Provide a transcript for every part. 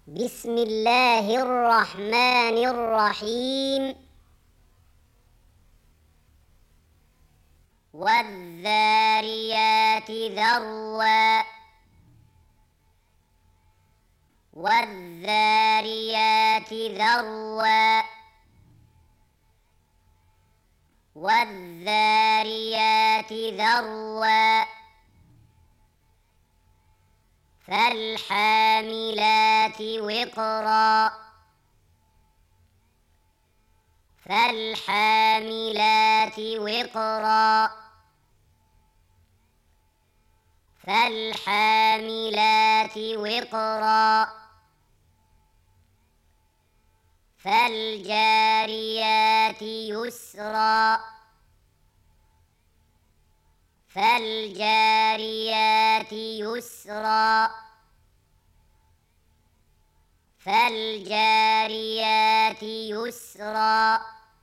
بسم الله الرحمن الرحيم. والذاريات ذروا والذاريات ذروا والذاريات ذروا فالحاملات وقرا فالحاملات وقرا فالحاملات وقرا فالجاريات يسرا فالجاريات يسرا فالجاريات يسرا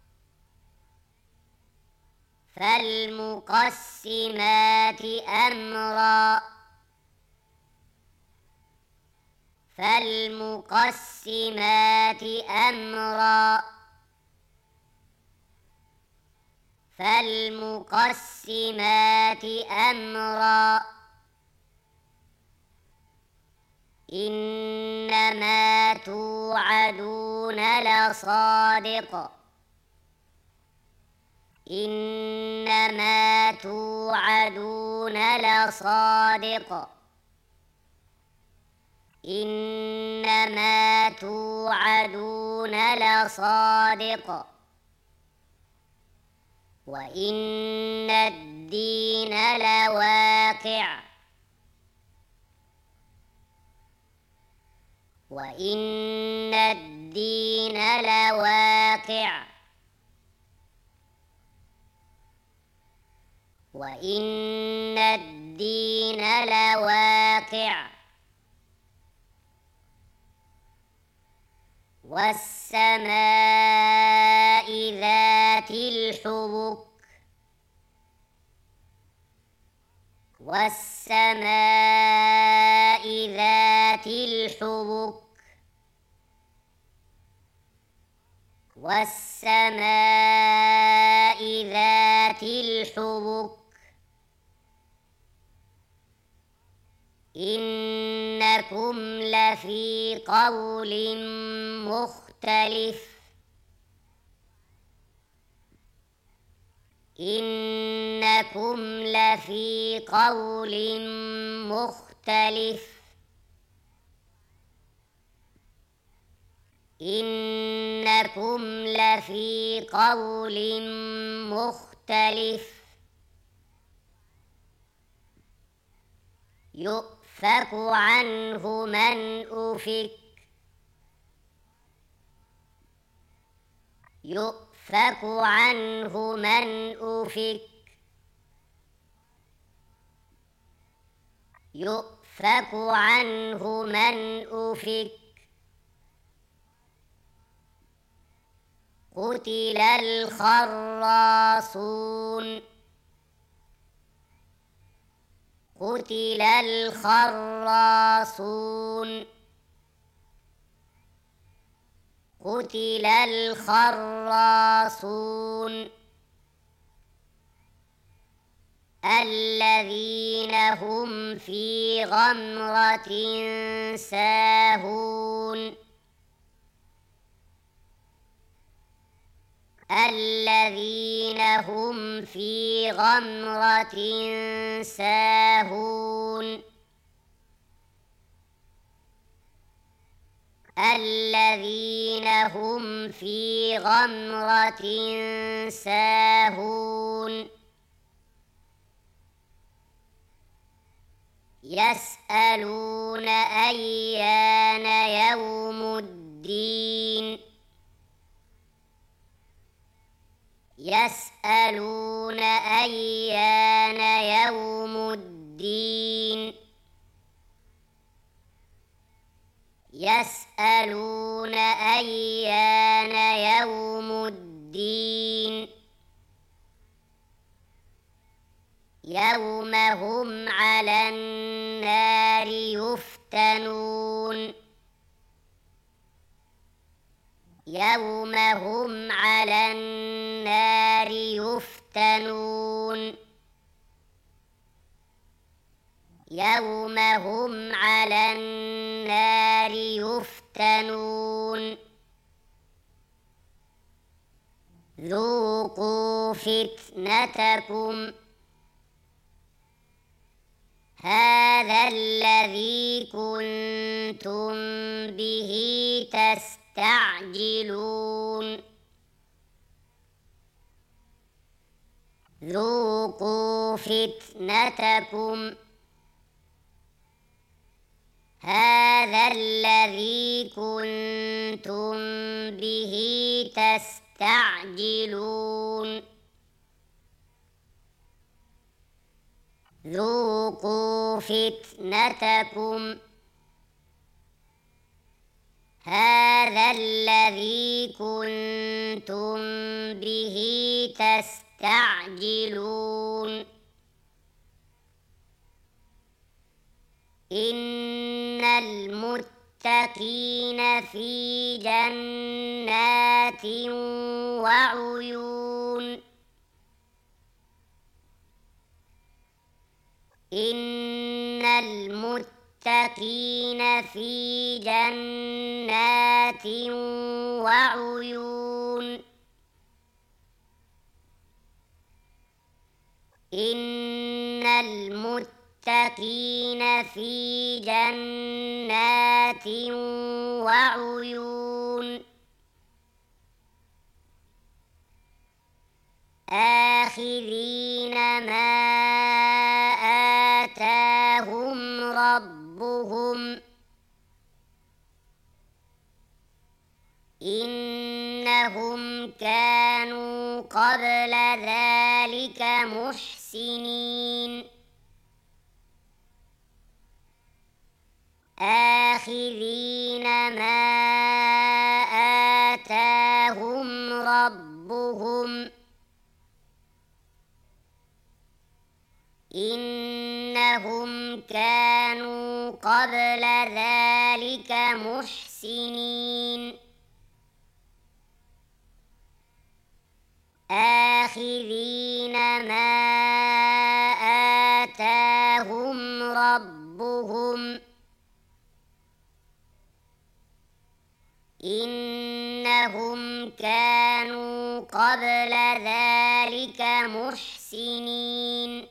فالمقسمات أمرا فالمقسمات أمرا فالمقسمات أمرا إنما توعدون لصادق إنما توعدون لصادق إنما توعدون لصادق وإن الدين لواقع وإن الدين لواقع وإن الدين لواقع والسماء ذات الحبك والسماء ذات الحبك والسماء ذات الحبك إنكم لفي قول مختلف إنكم لفي قول مختلف إنكم لفي قول مختلف يؤفك عنه من أفك يؤفك عنه من أفك يؤفك عنه من أفك قتل الخراصون قتل الخراصون قتل الخراصون الذين هم في غمرة ساهون الذين هم في غمرة ساهون الذين هم في غمرة ساهون يسألون أيان يوم الدين يسألون أيان يوم الدين يسألون أيان يوم الدين يوم هم على النار يفتنون يوم هم على النار يفتنون يوم هم على النار يفتنون ذوقوا فتنتكم هذا الذي كنتم به تستعجلون ذوقوا فتنتكم هذا الذي كنتم به تستعجلون ذوقوا فتنتكم هذا الذي كنتم به تستعجلون إن المتقين في جنات وعيون إن المتقين في جنات وعيون إن المتقين في جنات وعيون آخذين ما آتاهم ربهم إنهم كانوا قبل ذلك محسنين آخذين ما آتاهم ربهم إنهم كانوا قبل ذلك محسنين آخذين ما آتاهم ربهم إنهم كانوا قبل ذلك محسنين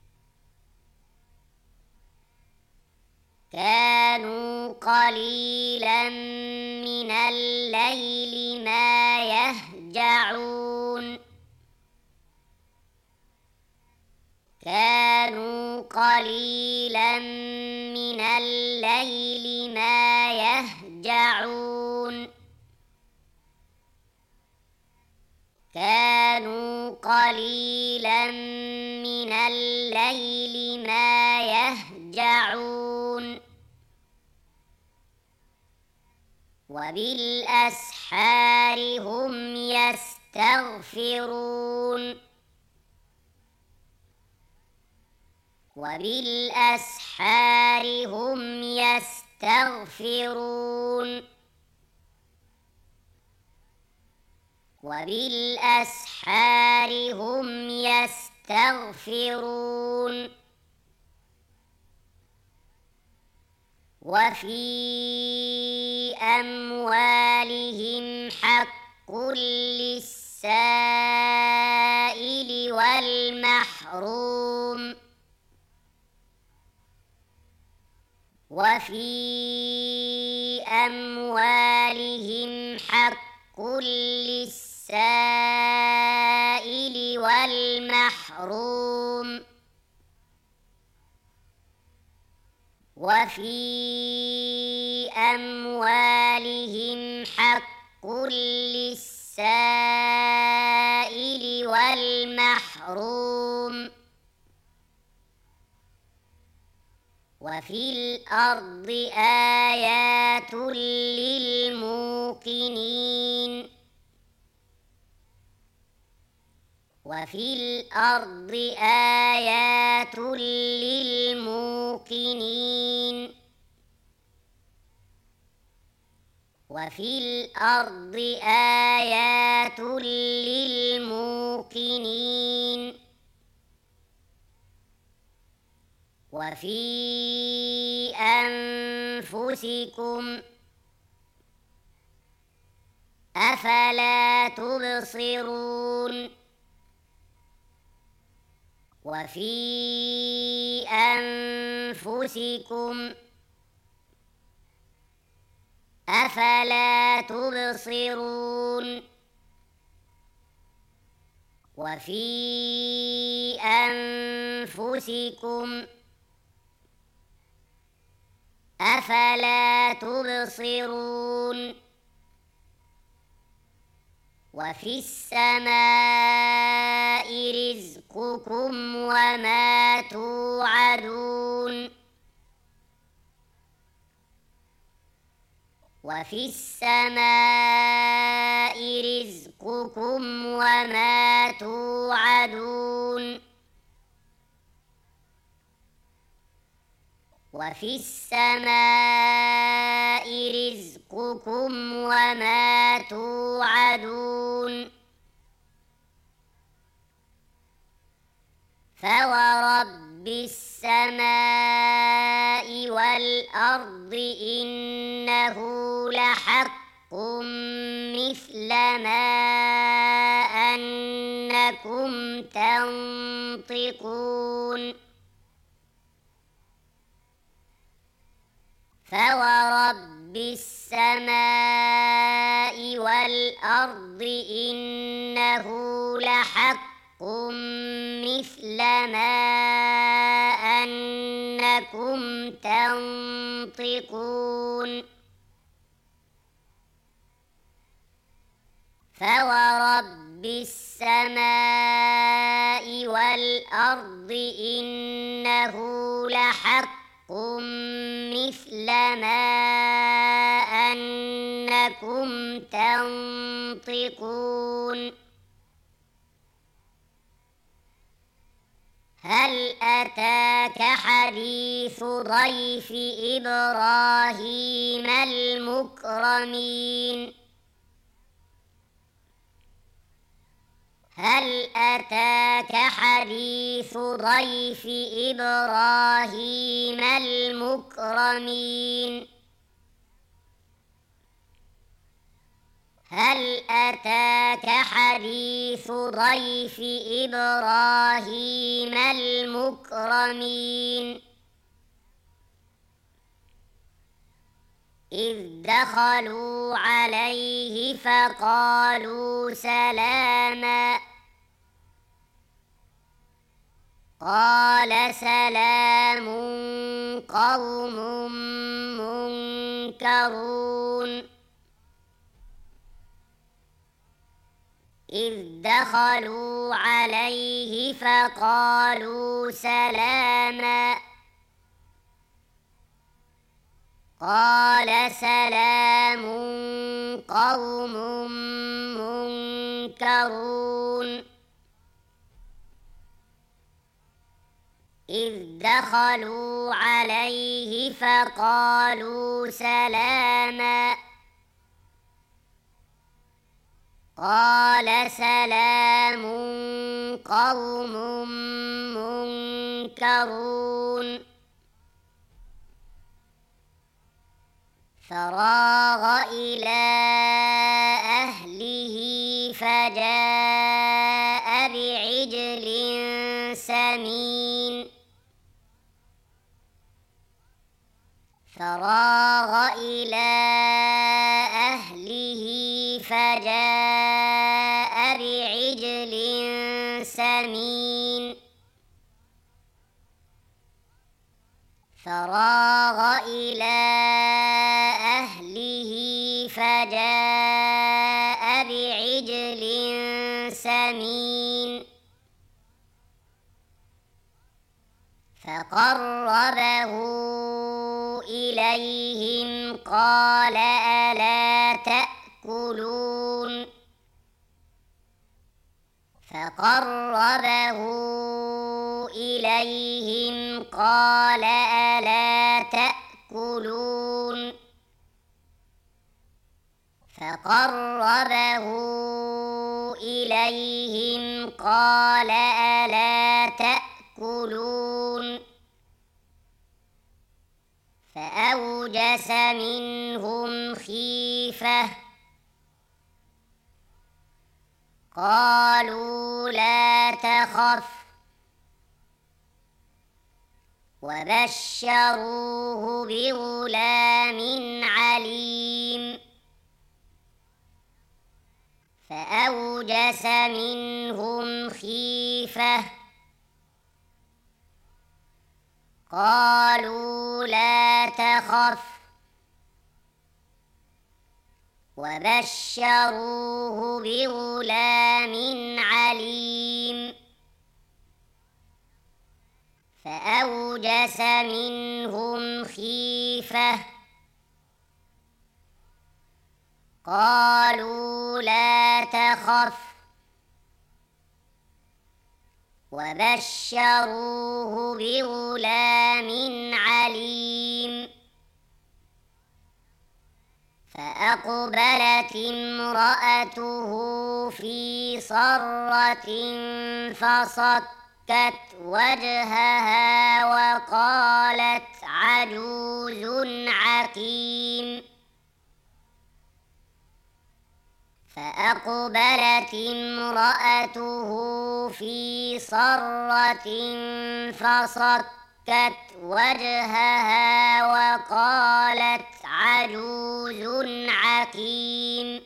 كانوا قليلا من الليل ما يهجعون كانوا قليلا من الليل ما يهجعون كانوا قليلا من الليل ما يهجعون وبالأسحار هم يستغفرون وبالأسحار هم يستغفرون وبالأسحار هم يستغفرون وفي أموالهم حق للسائل والمحروم وفي أموالهم حق للسائل والمحروم وفي أموالهم حق للسائل والمحروم وفي الأرض آيات للموقنين وفي الأرض آيات للموقنين وفي الأرض آيات للموقنين وفي أنفسكم أفلا تبصرون وفي أنفسكم أفلا تبصرون وفي أنفسكم أفلا تبصرون وفي السماء رزقكم وما توعدون وفي السماء رزقكم وما توعدون وفي السماء رزقكم وما توعدون فورب السماء والأرض إنه لحق مثل ما أنكم تنطقون فورب السماء والأرض إنه لحق مثل ما أنكم تنطقون فورب السماء والأرض إنه لحق مثل ما أنكم تنطقون هل أتاك حديث ضيف إبراهيم المكرمين هل أتاك حديث ضيف إبراهيم المكرمين هل أتاك حديث ضيف إبراهيم المكرمين إذ دخلوا عليه فقالوا سلاما قال سلام قوم منكرون إذ دخلوا عليه فقالوا سلاما قال سلام قوم منكرون إذ دخلوا عليه فقالوا سلاما قال سلام قوم منكرون فراغ إلى أهله فجاء بعجل سمين فراغ إلى أهله فجاء بعجل سمين فراغ إلى أهله فجاء بعجل سمين فقربه إليهم قال ألا تأكلون فقربه إليهم قال ألا تأكلون فقربه إليهم قال ألا تأكلون فأوجس منهم خيفة قالوا لا تخف وبشروه بغلام عليم فأوجس منهم خيفة قالوا لا تخف وبشروه بغلام عليم فأوجس منهم خيفة قالوا لا تخف وبشروه بغلام عليم فأقبلت امرأته في صرة فصكت وجهها وقالت عجوز عقيم فأقبلت امرأته في صرة فصكت وجهها وقالت عجوز عقيم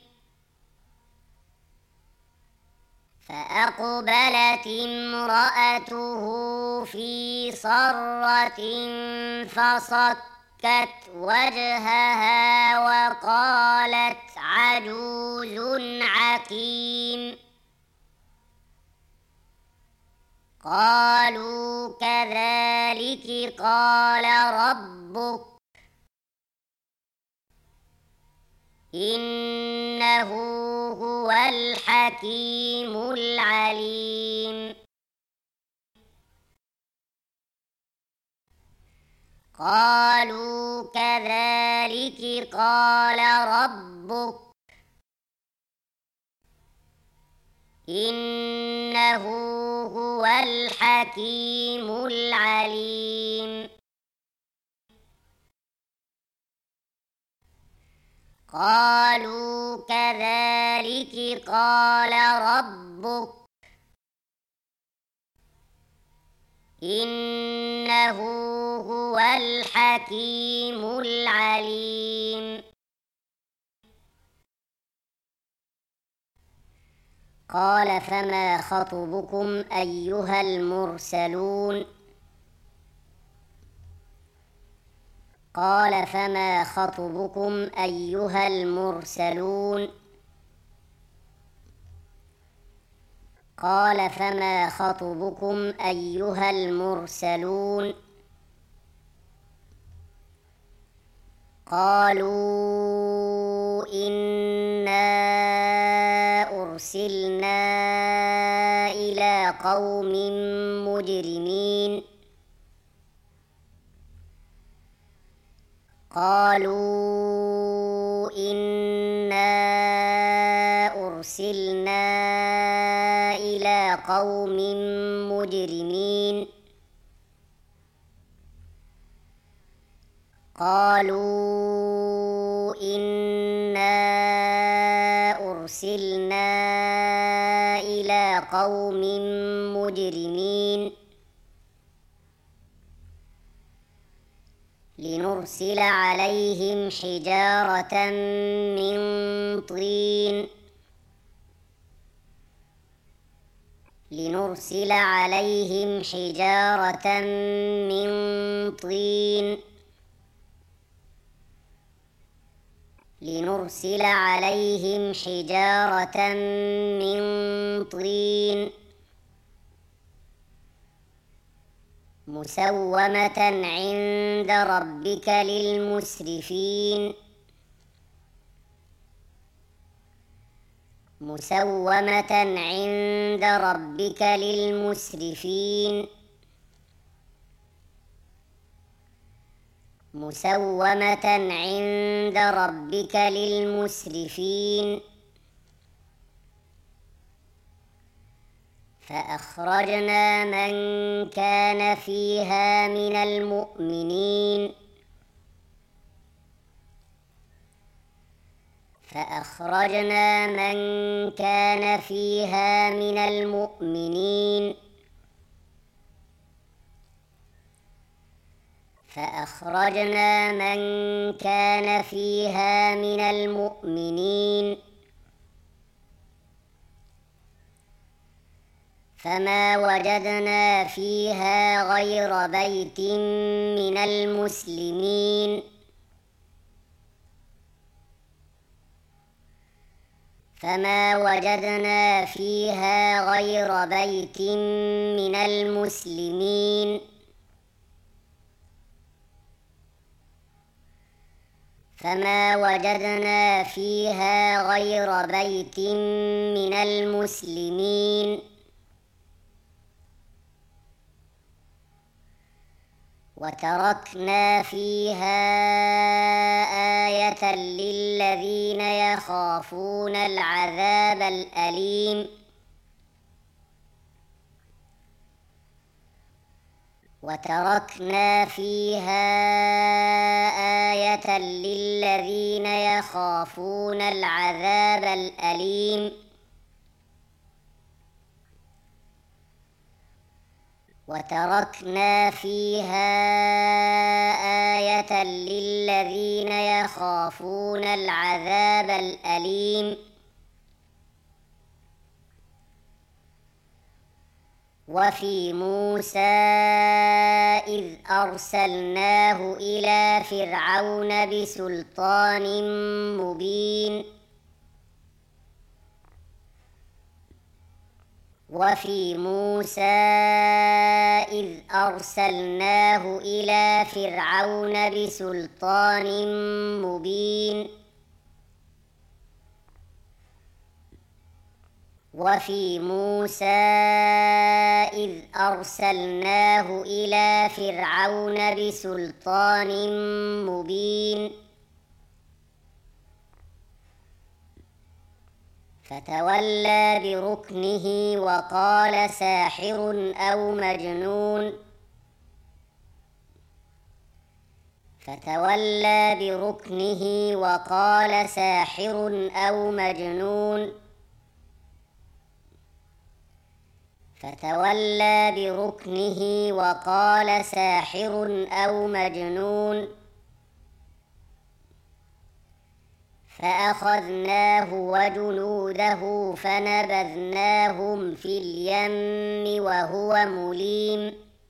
فأقبلت امرأته في صرة فصكت وجهها وقالت عجوز عقيم قالوا كذلك قال ربك إنه هو الحكيم العليم قالوا كذلك قال ربك إنه هو الحكيم العليم قالوا كذلك قال ربك إنه هو الحكيم العليم قال فما خطبكم أيها المرسلون قال فما خطبكم أيها المرسلون قال فما خطبكم أيها المرسلون قالوا إنا أرسلنا إلى قوم مجرمين قالوا إنا أرسلنا إلى قوم مجرمين قالوا إنا أرسلنا إلى قوم مجرمين لنرسل عليهم حجارة من طين لنرسل عليهم حجارة من طين لنرسل عليهم حجارة من طين مسومة عند ربك للمسرفين مسومة عند ربك للمسرفين مسومة عند ربك للمسرفين فأخرجنا من كان فيها من المؤمنين فأخرجنا من كان فيها من المؤمنين فأخرجنا من كان فيها من المؤمنين فما وجدنا فيها غير بيت من المسلمين فما وجدنا فيها غير بيت من المسلمين فما وجدنا فيها غير بيت من المسلمين وتركنا فيها آية للذين يخافون العذاب الأليم وتركنا فيها آية للذين يخافون العذاب الأليم وتركنا فيها آية للذين يخافون العذاب الأليم وفي موسى إذ أرسلناه إلى فرعون بسلطان مبين وفي موسى إذ أرسلناه إلى فرعون بسلطان مبين وفي موسى إذ أرسلناه إلى فرعون بسلطان مبين فتولى بركنه وقال ساحر أو مجنون فتولى بركنه وقال ساحر أو مجنون فتولى بركنه وقال ساحر أو مجنون فأخذناه وجنوده فنبذناهم في اليم وهو مليم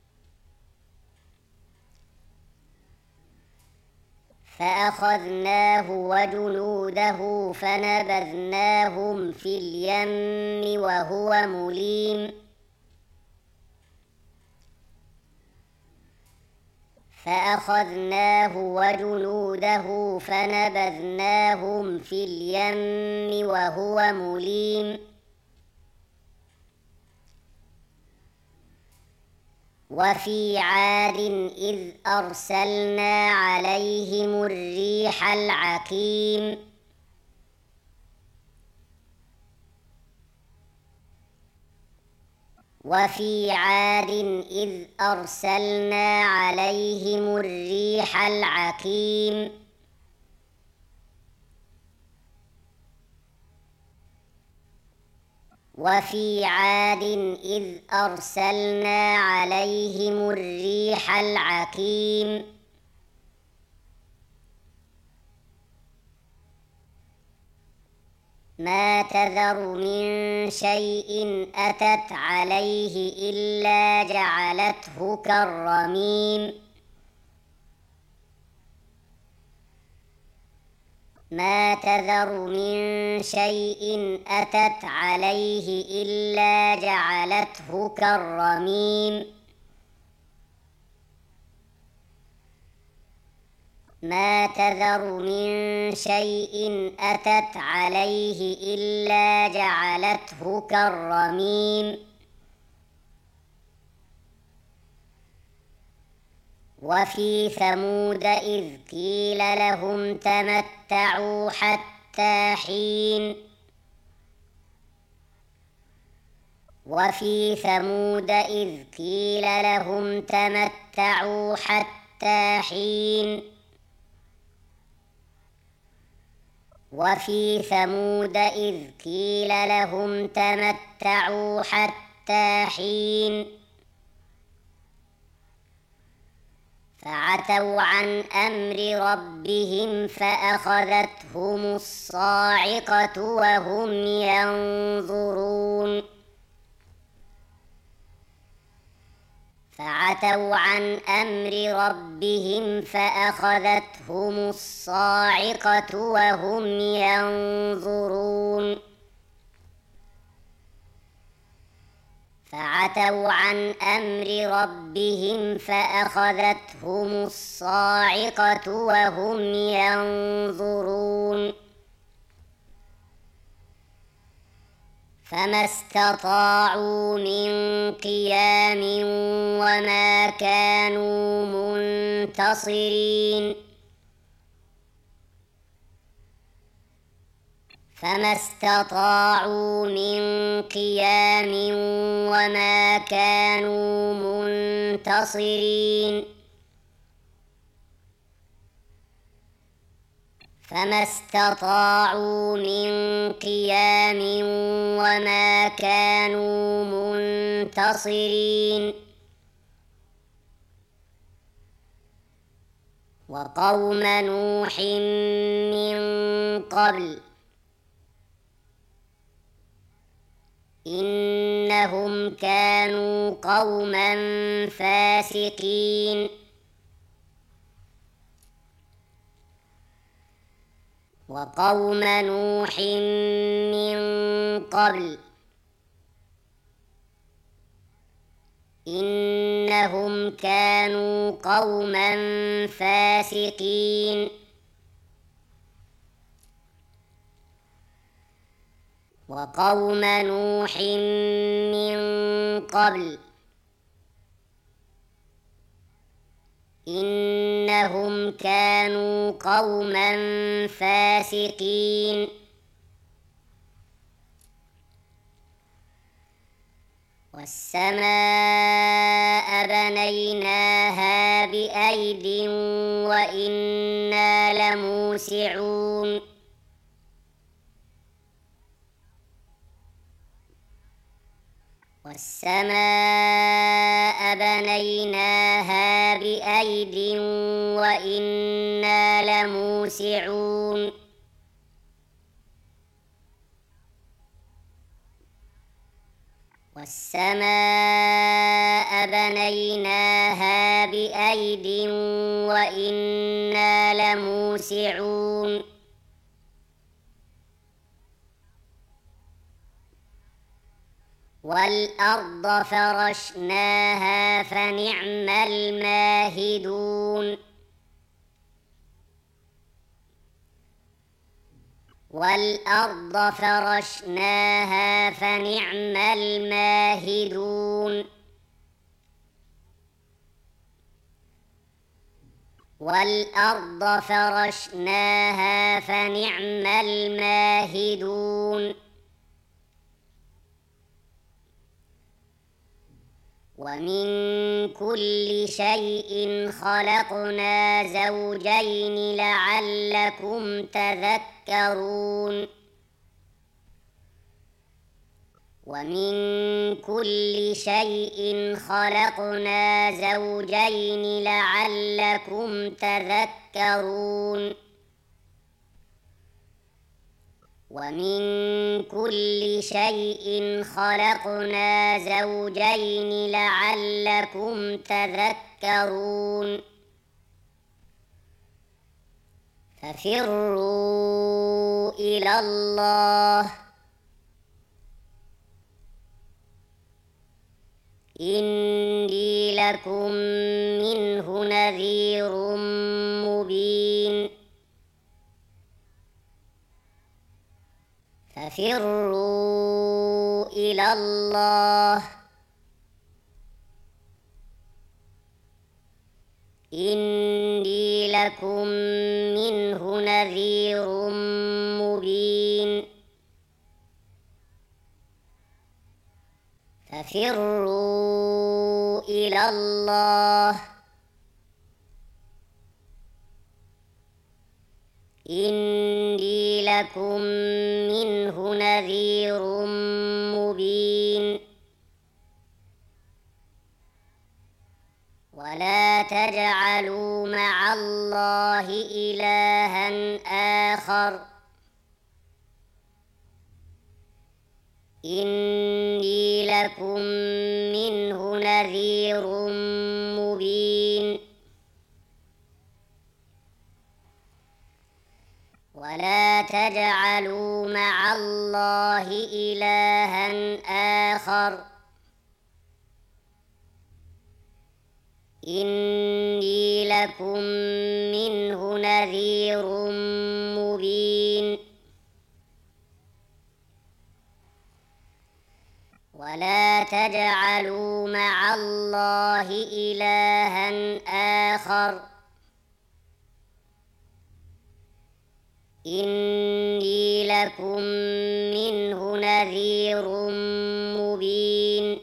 فأخذناه وجنوده فنبذناهم في اليم وهو مليم فأخذناه وجنوده فنبذناهم في اليم وهو مليم وفي عاد إذ أرسلنا عليهم الريح العقيم وفي عاد إذ أرسلنا عليهم الريح العقيم وفي عاد إذ أرسلنا عليهم الريح العقيم ما تذر من شيء أتت عليه إلا جعلته كالرميم ما تذر من شيء أتت عليه إلا جعلته كالرميم ما تذر من شيء أتت عليه إلا جعلته كالرميم وفي ثمود إذ قيل لهم تمتعوا حتى حين وفي ثمود إذ قيل لهم تمتعوا حتى حين وفي ثمود إذ قيل لهم تمتعوا حتى حين فعتوا عن أمر ربهم فأخذتهم الصاعقة وهم ينظرون فعتوا عن أمر ربهم فأخذتهم الصاعقة وهم ينظرون فعتوا عن أمر ربهم فأخذتهم الصاعقة وهم ينظرون فما استطاعوا من قيام وما كانوا منتصرين فما استطاعوا من قيام وما كانوا منتصرين فما استطاعوا من قيام وما كانوا منتصرين وقوم نوح من قبل إنهم كانوا قوما فاسقين وقوم نوح من قبل إنهم كانوا قوما فاسقين وقوم نوح من قبل إنهم كانوا قوما فاسقين والسماء بنيناها بأيد وإنا لموسعون والسماء بنيناها بأيد وإنا لموسعون والسماء بنيناها بأيد وإنا لموسعون والأرض فرشناها فنعم الماهدون والأرض فرشناها فنعم الماهدون والأرض فرشناها فنعم الماهدون ومن كل شيء خلقنا زوجين لعلكم تذكرون ومن كل شيء خلقنا زوجين لعلكم تذكرون ومن كل شيء خلقنا زوجين لعلكم تذكرون ففروا إلى الله إني لكم منه نذير مبين ففروا إلى الله إني لكم منه نذير مبين ففروا إلى الله إني لكم منه نذير مبين ولا تجعلوا مع الله إلها آخر إني لكم منه نذير مبين ولا تجعلوا مع الله إلها آخر إني لكم منه نذير مبين ولا تجعلوا مع الله إلها آخر إني لكم منه نذير مبين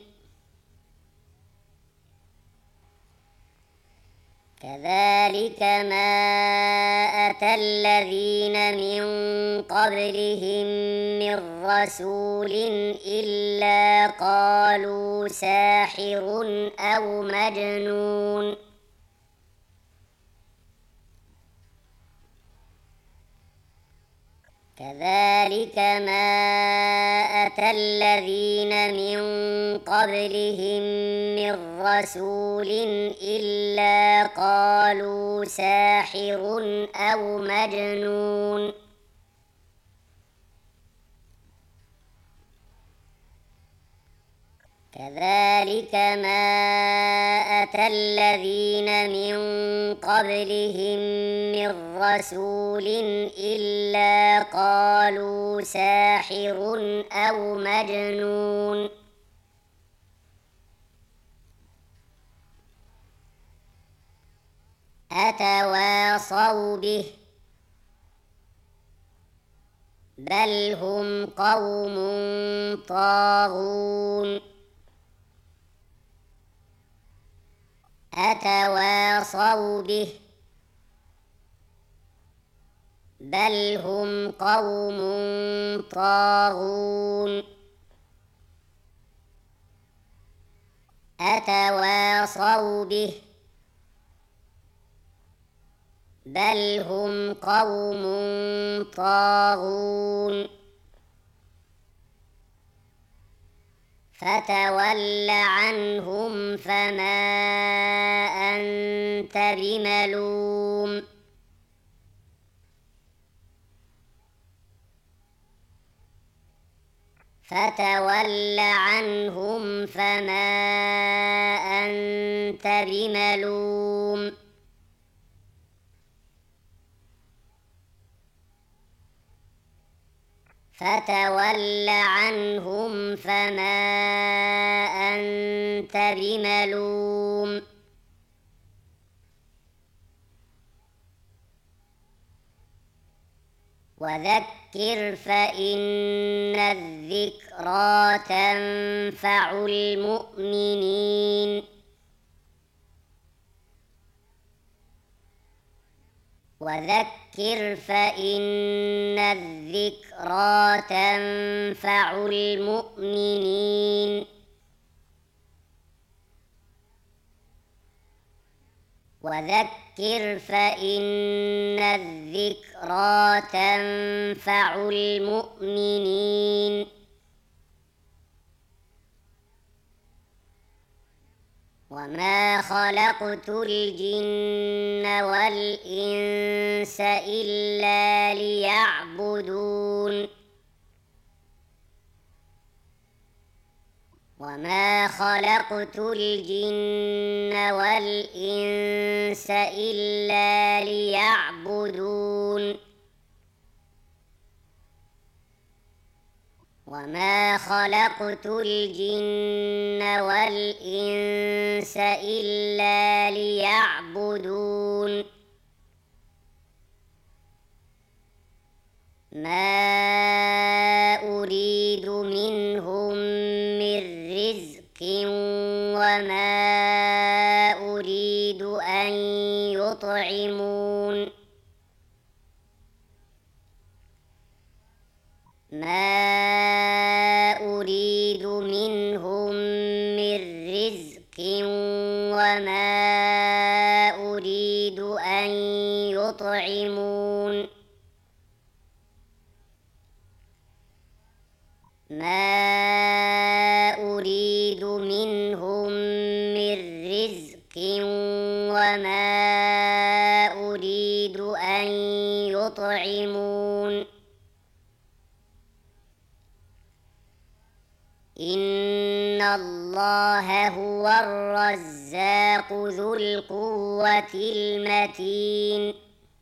كذلك ما أتى الذين من قبلهم من رسول إلا قالوا ساحر أو مجنون كذلك ما أتى الذين من قبلهم من رسول إلا قالوا ساحر أو مجنون كذلك ما أتى الذين من قبلهم من رسول إلا قالوا ساحر أو مجنون أتواصوا به بل هم قوم طاغون أتواصوا به بل هم قوم طاغون أتواصوا به بل هم قوم طاغون فتول عنهم فما أنت بملوم فتول عنهم فما أنت بملوم فتول عنهم فما أنت بملوم وذكر فإن الذكرى تنفع المؤمنين وذكر فإن الذكرى تنفع المؤمنين وذكر فإن الذكرى تنفع المؤمنين وما خلقت الجن والإنس إلا ليعبدون وما خلقت الجن والإنس إلا ليعبدون وما خلقت الجن والإنس إلا ليعبدون ما أريد منهم من رزق وما أريد أن يطعمون ما أريد منهم من رزق وما أريد أن يطعمون ما أريد منهم من رزق وما أريد أن يطعمون إن الله هو الرزاق ذو القوة المتين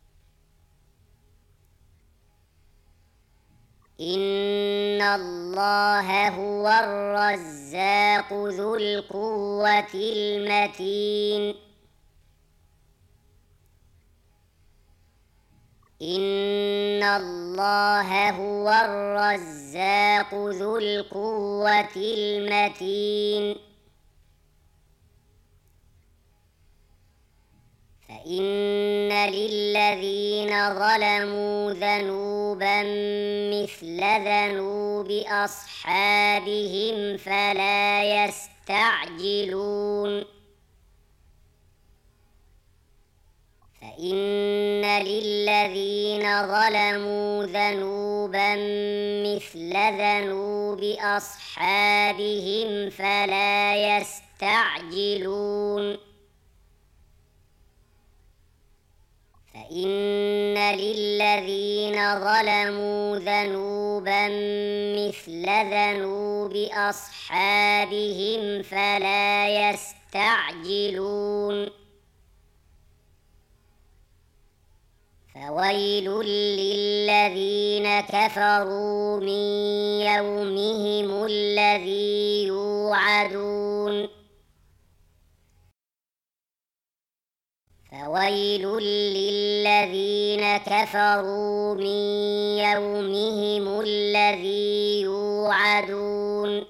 إن الله هو الرزاق ذو القوة المتين إن الله هو الرزاق ذو القوة المتين فإن للذين ظلموا ذنوبا مثل ذنوب أصحابهم فلا يستعجلون فإن للذين ظلموا ذنوبا مثل ذنوب أصحابهم فلا يستعجلون فإن للذين ظلموا ذنوبا مثل ذنوب أصحابهم فلا يستعجلون فويل للذين كفروا من يومهم الذي يوعدون فويل للذين كفروا من يومهم الذي يوعدون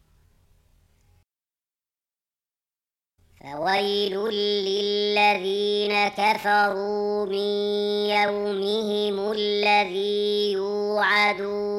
فويل للذين كفروا من يومهم الذي يوعدون